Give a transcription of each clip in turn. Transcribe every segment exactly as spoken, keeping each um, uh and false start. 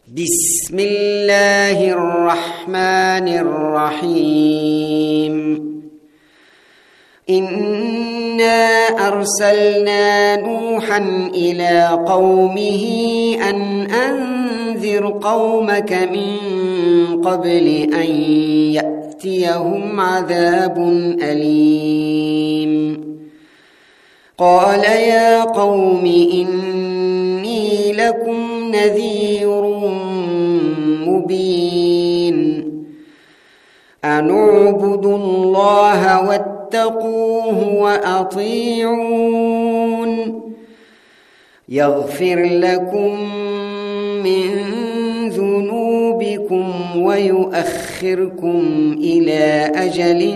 بسم الله الرحمن الرحيم إنا أرسلنا نوحا إلى قومه أن أنذر قومك من قبل أن يأتيهم عذاب أليم قال يا قوم إني لكم نذير مبين أن اعبدوا الله واتقوه وأطيعون يغفر لكم من ذنوبكم ويؤخركم إلى أجل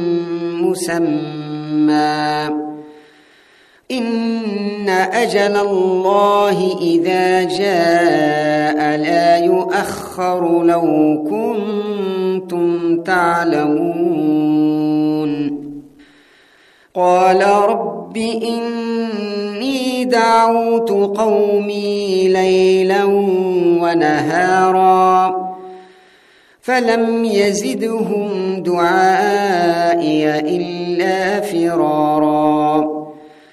مسمى إن أجل الله إذا جاء لا يؤخر لو كنتم تعلمون قال رب إني دعوت قومي ليلا ونهارا فلم يزدهم دعائي إلا فرارا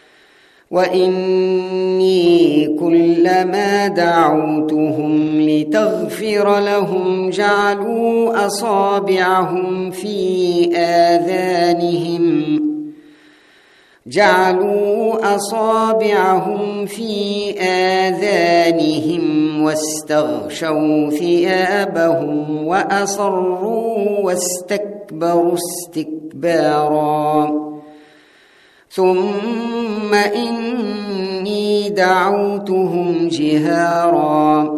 وإني كلما دعوتهم لتغفر لهم جعلوا أصابعهم في آذانهم جعلوا أصابعهم في آذانهم واستغشوا ثيابهم وأصروا واستكبروا استكبارا ثم إني دعوتهم جهارا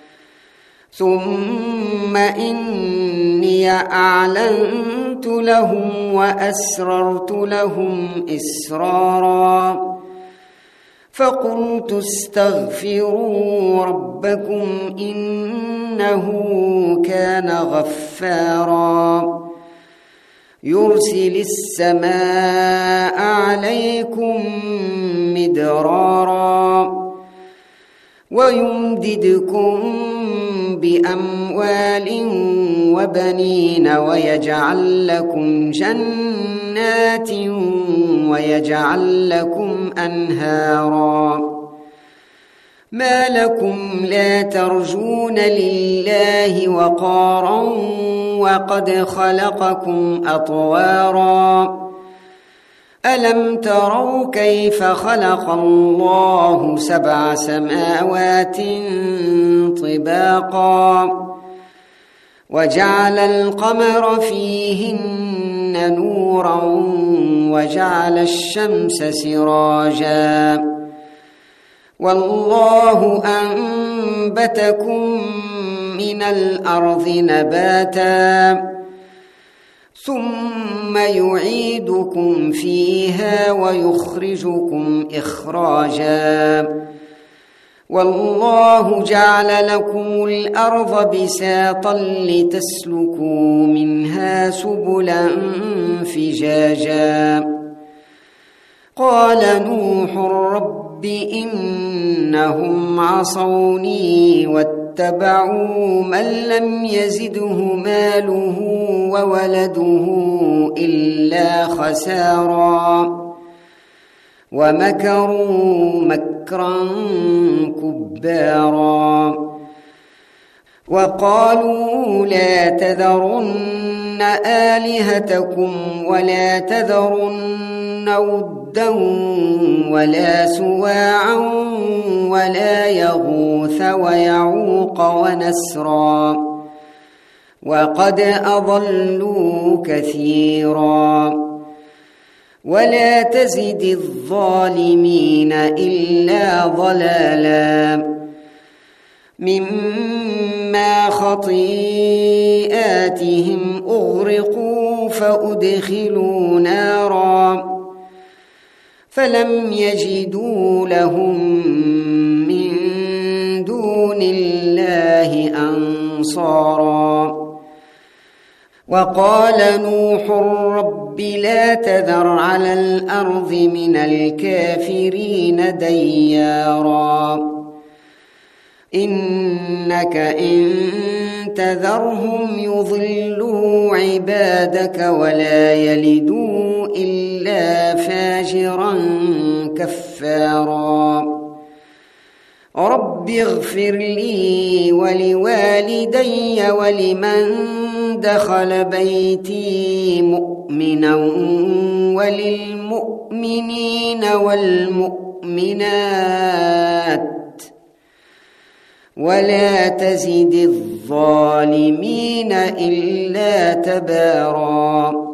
ثم إني أعلنت لهم وأسررت لهم إسرارا فقلت استغفروا ربكم إنه كان غفارا يرسل السماء عليكم مدرارا ويمددكم بأموال وبنين ويجعل لكم جنات ويجعل لكم أنهارا ما لكم لا ترجون لله وقارا وقد خلقكم أطوارا ألم تروا كيف خلق الله سبع سماوات طباقا وجعل القمر فيهن نورا وجعل الشمس سراجا والله أنبتكم من الأرض نباتا ثم يعيدكم فيها ويخرجكم إخراجا والله جعل لكم الأرض بساطا لتسلكوا منها سبلا فجاجا قال نوح رب إنهم عصوني واتبعوا من لم يزده ماله وولده إلا خسارا ومكروا مكرا كبارا وقالوا لا تذرن آلهتكم ولا تذرن ودا ولا سواعا ولا يغوث ويعوق ونسرا وقد أضلوا كثيرا ولا تزد الظالمين إلا ضلالا مما خطيئاتهم أغرقوا فأدخلوا نارا فلم يجدوا لهم من دون الله أنصارا وقال نوح رب لا تذر على الأرض من الكافرين ديارا إنك إن تذرهم يضلوا عبادك ولا يلدوا إلا فاجرا كفارا رب اغفر لي ولوالدي ولمن دخل بيتي مؤمنا وللمؤمنين والمؤمنات ولا تزد الظالمين إلا تبارا